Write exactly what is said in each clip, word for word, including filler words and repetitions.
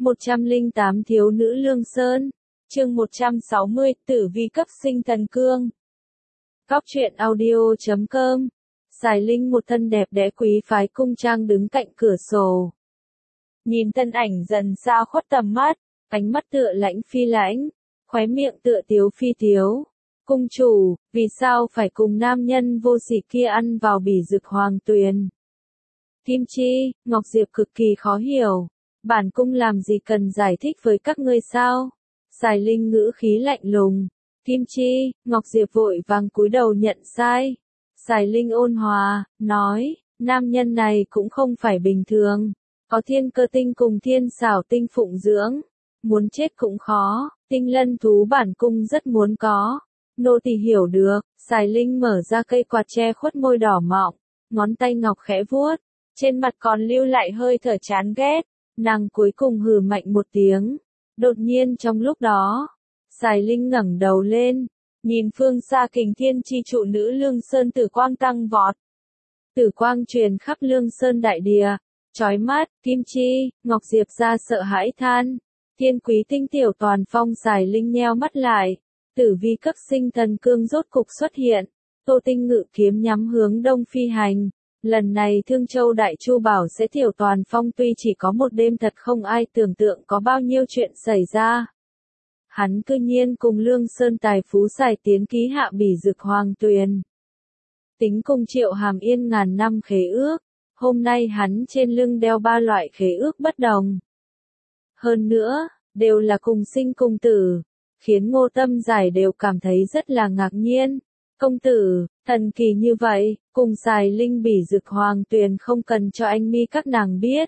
một trăm lẻ tám Thiếu nữ Lương Sơn, chương một trăm sáu mươi, Tử vi cấp sinh thần cương. Góc truyện audio chấm com. Sài Linh một thân đẹp đẽ quý phái cung trang đứng cạnh cửa sổ. Nhìn thân ảnh dần xa khuất tầm mắt, ánh mắt tựa lãnh phi lãnh, khóe miệng tựa tiếu phi tiếu. Cung chủ, vì sao phải cùng nam nhân vô sỉ kia ăn vào bỉ dực hoàng tuyền? Kim Chi, Ngọc Diệp cực kỳ khó hiểu. Bản cung làm gì cần giải thích với các ngươi sao? Sài Linh ngữ khí lạnh lùng. Kim Chi, Ngọc Diệp vội vàng cúi đầu nhận sai. Sài Linh ôn hòa, nói, nam nhân này cũng không phải bình thường. Có thiên cơ tinh cùng thiên xảo tinh phụng dưỡng. Muốn chết cũng khó, tinh lân thú bản cung rất muốn có. Nô tỳ hiểu được. Sài Linh mở ra cây quạt che khuất môi đỏ mọng, ngón tay ngọc khẽ vuốt, trên mặt còn lưu lại hơi thở chán ghét. Nàng cuối cùng hừ mạnh một tiếng. Đột nhiên trong lúc đó, Sài Linh ngẩng đầu lên, nhìn phương xa Kình Thiên chi trụ nữ Lương Sơn tử quang tăng vọt. Tử quang truyền khắp Lương Sơn đại địa, chói mắt. Kim Chi, Ngọc Diệp ra sợ hãi than. Thiên quý tinh tiểu toàn phong. Sài Linh nheo mắt lại. Tử vi cấp sinh thần cương rốt cục xuất hiện. Tô Tinh ngự kiếm nhắm hướng đông phi hành. Lần này Thương Châu Đại Chu bảo sẽ tiểu toàn phong, tuy chỉ có một đêm thật không ai tưởng tượng có bao nhiêu chuyện xảy ra. Hắn cư nhiên cùng Lương Sơn tài phú Sài tiến ký hạ bỉ dực hoàng tuyền. Tính cùng Triệu Hàm Yên ngàn năm khế ước, hôm nay hắn trên lưng đeo ba loại khế ước bất đồng. Hơn nữa, đều là cùng sinh cùng tử, khiến Ngô Tâm Giải đều cảm thấy rất là ngạc nhiên. Công tử, thần kỳ như vậy, cùng Sài Linh bỉ dực hoàng tuyền không cần cho anh mi các nàng biết.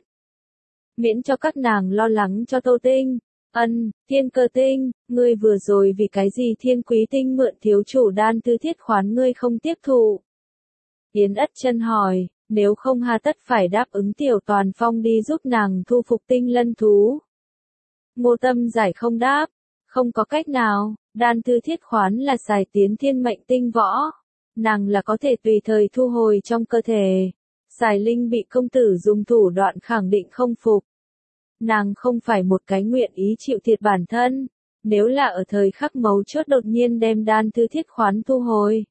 Miễn cho các nàng lo lắng cho Tô Tinh. Ân, thiên cơ tinh, ngươi vừa rồi vì cái gì thiên quý tinh mượn thiếu chủ đan tư thiết khoán ngươi không tiếp thụ? Yến Ất Chân hỏi, nếu không hà tất phải đáp ứng tiểu toàn phong đi giúp nàng thu phục tinh lân thú. Ngô Tâm Giải không đáp, không có cách nào, đan tư thiết khoán là Sài tiến thiên mệnh tinh võ. Nàng là có thể tùy thời thu hồi trong cơ thể. Sài Linh bị công tử dùng thủ đoạn khẳng định không phục. Nàng không phải một cái nguyện ý chịu thiệt bản thân. Nếu là ở thời khắc mấu chốt đột nhiên đem đan tư thiết khoán thu hồi,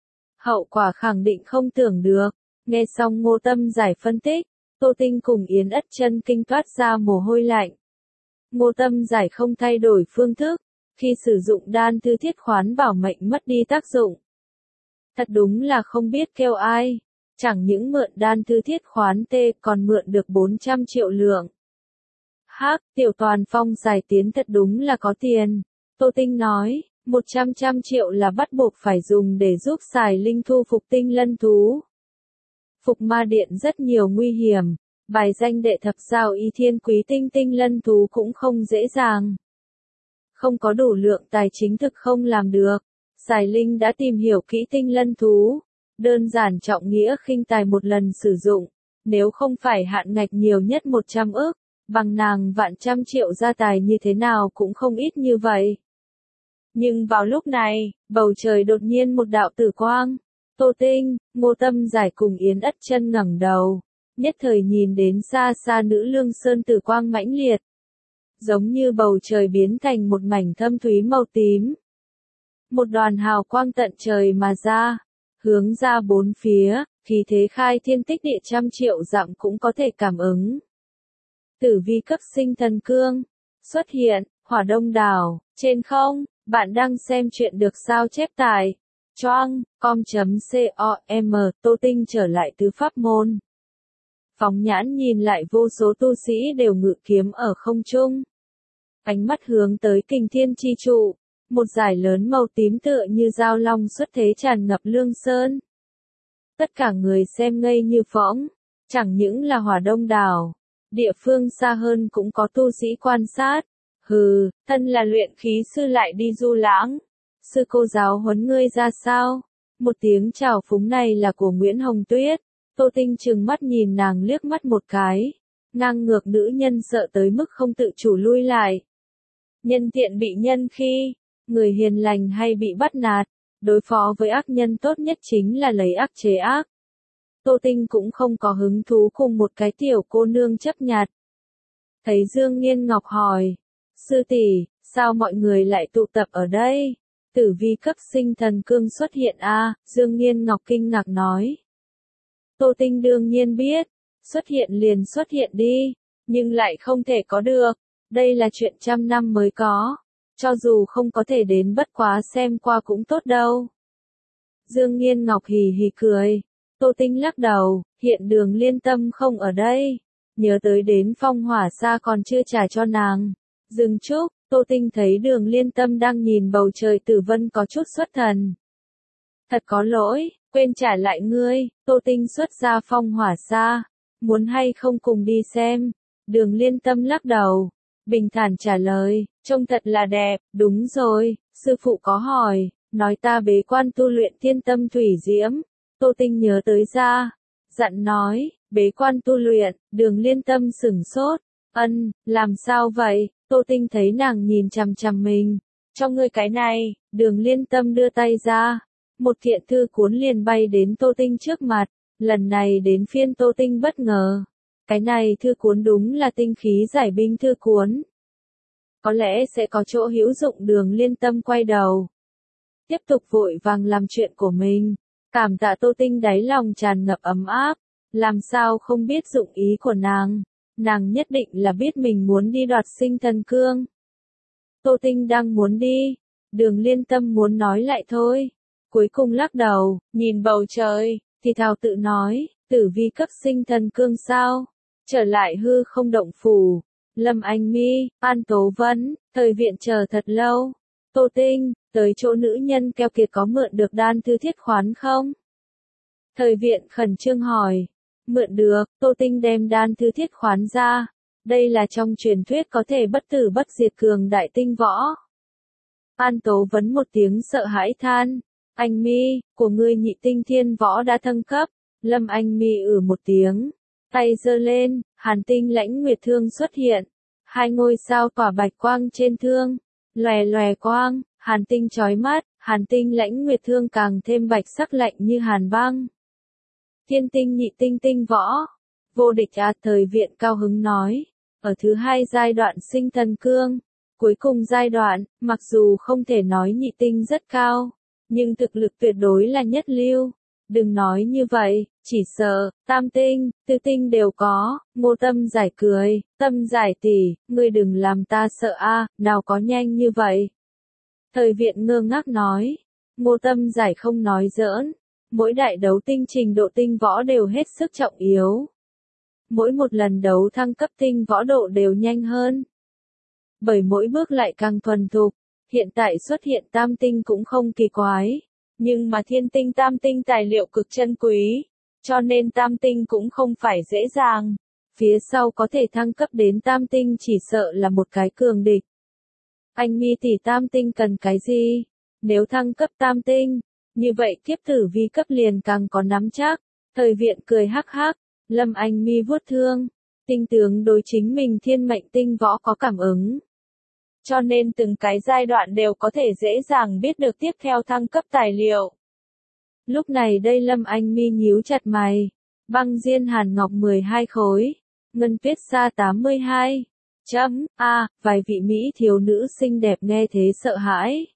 hậu quả khẳng định không tưởng được. Nghe xong Ngô Tâm Giải phân tích, Tô Tinh cùng Yến Ất Chân kinh toát ra mồ hôi lạnh. Ngô Tâm Giải không thay đổi phương thức, khi sử dụng đan tư thiết khoán bảo mệnh mất đi tác dụng. Thật đúng là không biết kêu ai, chẳng những mượn đan tư thiết khoán tê còn mượn được bốn trăm triệu lượng. Hắc, tiểu toàn phong Sài tiến thật đúng là có tiền. Tô Tinh nói, một trăm trăm triệu là bắt buộc phải dùng để giúp Sài Linh thu phục tinh lân thú. Phục ma điện rất nhiều nguy hiểm, bài danh đệ thập giao y thiên quý tinh tinh lân thú cũng không dễ dàng. Không có đủ lượng tài chính thực không làm được. Sài Linh đã tìm hiểu kỹ tinh lân thú, đơn giản trọng nghĩa khinh tài một lần sử dụng, nếu không phải hạn ngạch nhiều nhất một trăm ức, bằng nàng vạn trăm triệu gia tài như thế nào cũng không ít như vậy. Nhưng vào lúc này, bầu trời đột nhiên một đạo tử quang. Tô Tinh, Ngô Tâm Giải cùng Yến Ất Chân ngẩng đầu, nhất thời nhìn đến xa xa nữ Lương Sơn tử quang mãnh liệt, giống như bầu trời biến thành một mảnh thâm thúy màu tím. Một đoàn hào quang tận trời mà ra, hướng ra bốn phía, khí thế khai thiên tích địa trăm triệu dặm cũng có thể cảm ứng. Tử vi cấp sinh thần cương xuất hiện. Hỏa Đông Đảo, trên không. Bạn đang xem chuyện được sao chép tại choang com.com. Tô Tinh trở lại tứ pháp môn. Phóng nhãn nhìn lại, vô số tu sĩ đều ngự kiếm ở không trung. Ánh mắt hướng tới Kình Thiên chi trụ, một dải lớn màu tím tựa như dao long xuất thế tràn ngập Lương Sơn. Tất cả người xem ngây như phỗng, chẳng những là Hỏa Đông Đảo, địa phương xa hơn cũng có tu sĩ quan sát. Hừ, thân là luyện khí sư lại đi du lãng. Sư cô giáo huấn ngươi ra sao? Một tiếng chào phúng này là của Nguyễn Hồng Tuyết. Tô Tinh trừng mắt nhìn nàng liếc mắt một cái. Ngang ngược nữ nhân sợ tới mức không tự chủ lui lại. Nhân tiện bị nhân khi, người hiền lành hay bị bắt nạt. Đối phó với ác nhân tốt nhất chính là lấy ác chế ác. Tô Tinh cũng không có hứng thú cùng một cái tiểu cô nương chấp nhặt. Thấy Dương Nghiên Ngọc hỏi, sư tỷ, sao mọi người lại tụ tập ở đây? Tử vi cấp sinh thần cương xuất hiện a, à? Dương Nghiên Ngọc kinh ngạc nói. Tô Tinh đương nhiên biết, xuất hiện liền xuất hiện đi, nhưng lại không thể có được, đây là chuyện trăm năm mới có, cho dù không có thể đến bất quá xem qua cũng tốt đâu. Dương Nghiên Ngọc hì hì cười, Tô Tinh lắc đầu, hiện Đường Liên Tâm không ở đây, nhớ tới đến phong hỏa xa còn chưa trả cho nàng. Dừng chút, Tô Tinh thấy Đường Liên Tâm đang nhìn bầu trời tử vân có chút xuất thần. Thật có lỗi, quên trả lại ngươi. Tô Tinh xuất ra phong hỏa xa, muốn hay không cùng đi xem? Đường Liên Tâm lắc đầu, bình thản trả lời, trông thật là đẹp. Đúng rồi, sư phụ có hỏi, nói ta bế quan tu luyện thiên tâm thủy diễm. Tô Tinh nhớ tới ra, dặn nói, bế quan tu luyện. Đường Liên Tâm sửng sốt, ân, làm sao vậy? Tô Tinh thấy nàng nhìn chằm chằm mình, cho ngươi cái này. Đường Liên Tâm đưa tay ra, một kiện thư cuốn liền bay đến Tô Tinh trước mặt, lần này đến phiên Tô Tinh bất ngờ. Cái này thư cuốn đúng là tinh khí giải binh thư cuốn. Có lẽ sẽ có chỗ hữu dụng. Đường Liên Tâm quay đầu, tiếp tục vội vàng làm chuyện của mình. Cảm tạ Tô Tinh đáy lòng tràn ngập ấm áp, làm sao không biết dụng ý của nàng. Nàng nhất định là biết mình muốn đi đoạt sinh thần cương. Tô Tinh đang muốn đi, Đường Liên Tâm muốn nói lại thôi, cuối cùng lắc đầu, nhìn bầu trời, thì thào tự nói, tử vi cấp sinh thần cương sao? Trở lại hư không động phủ, Lâm Anh Mi, An Tố Vân, thời viện chờ thật lâu. Tô Tinh, tới chỗ nữ nhân keo kiệt có mượn được đan thư thiết khoán không? Thời viện khẩn trương hỏi. Mượn được. Tô Tinh đem đan thư thiết khoán ra. Đây là trong truyền thuyết có thể bất tử bất diệt cường đại tinh võ. An Tố Vấn một tiếng sợ hãi than. Anh Mi, của ngươi nhị tinh thiên võ đã thăng cấp. Lâm Anh Mi ử một tiếng, tay giơ lên, hàn tinh lãnh nguyệt thương xuất hiện. Hai ngôi sao tỏa bạch quang trên thương, lòe lòe quang, hàn tinh chói mắt, hàn tinh lãnh nguyệt thương càng thêm bạch sắc lạnh như hàn băng. Thiên tinh nhị tinh tinh võ, vô địch à? Thời viện cao hứng nói, ở thứ hai giai đoạn sinh thần cương, cuối cùng giai đoạn, mặc dù không thể nói nhị tinh rất cao, nhưng thực lực tuyệt đối là nhất lưu. Đừng nói như vậy, chỉ sợ, tam tinh, tứ tinh đều có. Ngô Tâm Giải cười, Tâm Giải tỷ, ngươi đừng làm ta sợ a, nào có nhanh như vậy. Thời viện ngơ ngác nói, Ngô Tâm Giải không nói giỡn, mỗi đại đấu tinh trình độ tinh võ đều hết sức trọng yếu. Mỗi một lần đấu thăng cấp tinh võ độ đều nhanh hơn. Bởi mỗi bước lại càng thuần thục, hiện tại xuất hiện tam tinh cũng không kỳ quái. Nhưng mà thiên tinh tam tinh tài liệu cực chân quý, cho nên tam tinh cũng không phải dễ dàng. Phía sau có thể thăng cấp đến tam tinh chỉ sợ là một cái cường địch. Anh Mi tỷ, tam tinh cần cái gì? Nếu thăng cấp tam tinh, như vậy kiếp tử vi cấp liền càng có nắm chắc. Thời viện cười hắc hắc, Lâm Anh Mi vuốt thương, tinh tướng đối chính mình thiên mệnh tinh võ có cảm ứng. Cho nên từng cái giai đoạn đều có thể dễ dàng biết được tiếp theo thăng cấp tài liệu. Lúc này đây Lâm Anh Mi nhíu chặt mày. Băng diên hàn ngọc mười hai khối. Ngân tuyết sa tám mươi hai. Chấm, a, à, vài vị Mỹ thiếu nữ xinh đẹp nghe thế sợ hãi.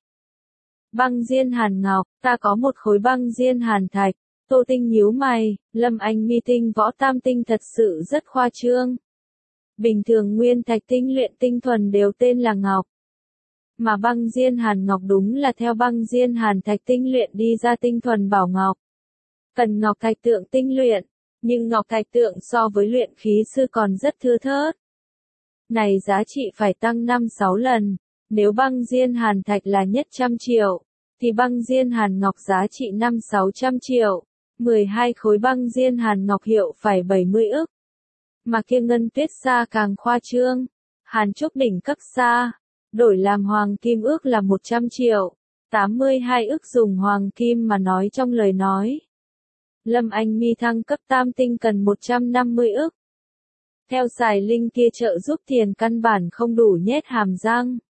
Băng diên hàn ngọc, ta có một khối băng diên hàn thạch. Tô Tinh nhíu mày, Lâm Anh Mi tinh võ tam tinh thật sự rất khoa trương. Bình thường nguyên thạch tinh luyện tinh thuần đều tên là ngọc. Mà băng diên hàn ngọc đúng là theo băng diên hàn thạch tinh luyện đi ra tinh thuần bảo ngọc. Cần ngọc thạch tượng tinh luyện, nhưng ngọc thạch tượng so với luyện khí sư còn rất thưa thớt. Này giá trị phải tăng năm sáu lần, nếu băng diên hàn thạch là nhất trăm triệu, thì băng diên hàn ngọc giá trị năm sáu trăm triệu, mười hai khối băng diên hàn ngọc hiệu phải bảy mươi ức. Mà kia ngân tuyết sa càng khoa trương, hàn trúc đỉnh cấp sa, đổi làm hoàng kim ước là một trăm triệu, tám mươi hai ức dùng hoàng kim mà nói trong lời nói. Lâm Anh Mi thăng cấp tam tinh cần một trăm năm mươi ức. Theo xài linh kia trợ giúp tiền căn bản không đủ nhét hàm răng.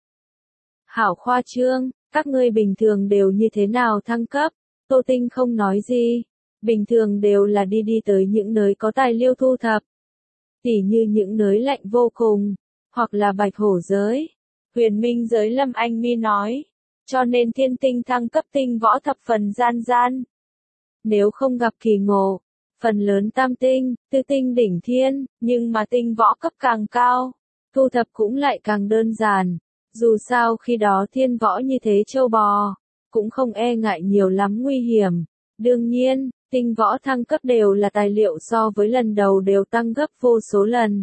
Hảo khoa trương, các ngươi bình thường đều như thế nào thăng cấp? Tô Tinh không nói gì, bình thường đều là đi đi tới những nơi có tài liệu thu thập. Tỉ như những nơi lạnh vô cùng, hoặc là bạch hổ giới. Huyền minh giới Lâm Anh Mi nói, cho nên thiên tinh thăng cấp tinh võ thập phần gian gian. Nếu không gặp kỳ ngộ, phần lớn tam tinh, tư tinh đỉnh thiên, nhưng mà tinh võ cấp càng cao, thu thập cũng lại càng đơn giản. Dù sao khi đó thiên võ như thế châu bò, cũng không e ngại nhiều lắm nguy hiểm. Đương nhiên, tinh võ thăng cấp đều là tài liệu so với lần đầu đều tăng gấp vô số lần.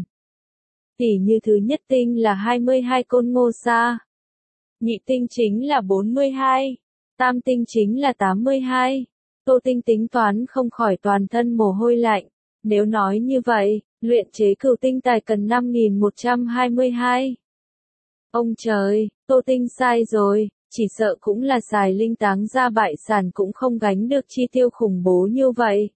Tỉ như thứ nhất tinh là hai mươi hai côn ngô sa, nhị tinh chính là bốn mươi hai, tam tinh chính là tám mươi hai. Tô Tinh tính toán không khỏi toàn thân mồ hôi lạnh. Nếu nói như vậy, luyện chế cửu tinh tài cần năm nghìn một trăm hai mươi hai. Ông trời, Tô Tinh sai rồi, chỉ sợ cũng là xài linh táng ra bại sản cũng không gánh được chi tiêu khủng bố như vậy.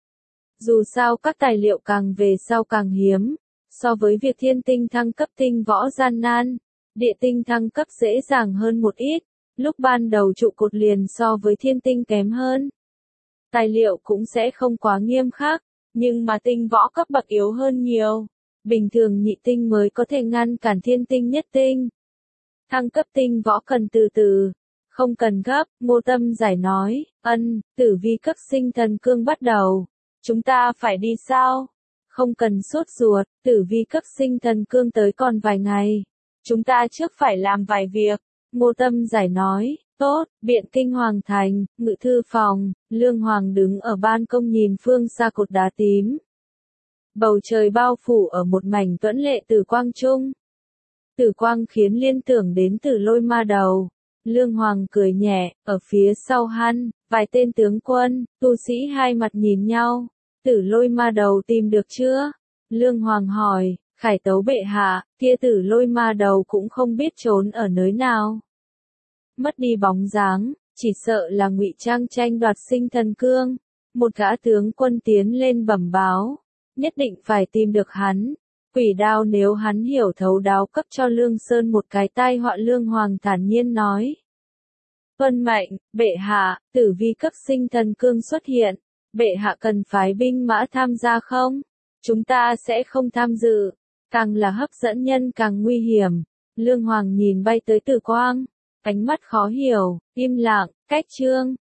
Dù sao các tài liệu càng về sau càng hiếm, so với việc thiên tinh thăng cấp tinh võ gian nan, địa tinh thăng cấp dễ dàng hơn một ít, lúc ban đầu trụ cột liền so với thiên tinh kém hơn. Tài liệu cũng sẽ không quá nghiêm khắc, nhưng mà tinh võ cấp bậc yếu hơn nhiều. Bình thường nhị tinh mới có thể ngăn cản thiên tinh nhất tinh. Thăng cấp tinh võ cần từ từ, không cần gấp, Ngô Tâm giải nói, ân, tử vi cấp sinh thần cương bắt đầu. Chúng ta phải đi sao? Không cần sốt ruột, tử vi cấp sinh thần cương tới còn vài ngày. Chúng ta trước phải làm vài việc. Ngô Tâm giải nói, tốt, Biện Kinh Hoàng Thành, ngự thư phòng, Lương Hoàng đứng ở ban công nhìn phương xa cột đá tím. Bầu trời bao phủ ở một mảnh tuẫn lệ tử quang trung. Tử quang khiến liên tưởng đến Tử Lôi Ma Đầu. Lương Hoàng cười nhẹ, ở phía sau hắn, vài tên tướng quân, tu sĩ hai mặt nhìn nhau. Tử Lôi Ma Đầu tìm được chưa? Lương Hoàng hỏi, khải tấu bệ hạ, kia Tử Lôi Ma Đầu cũng không biết trốn ở nơi nào. Mất đi bóng dáng, chỉ sợ là ngụy trang tranh đoạt sinh thần cương. Một gã tướng quân tiến lên bẩm báo, nhất định phải tìm được hắn. Quỷ đao nếu hắn hiểu thấu đáo cấp cho Lương Sơn một cái tai họa. Lương Hoàng thản nhiên nói. Vân mệnh, bệ hạ, tử vi cấp sinh thần cương xuất hiện. Bệ hạ cần phái binh mã tham gia không? Chúng ta sẽ không tham dự. Càng là hấp dẫn nhân càng nguy hiểm. Lương Hoàng nhìn bay tới tử quang. Ánh mắt khó hiểu, im lặng, cách chương.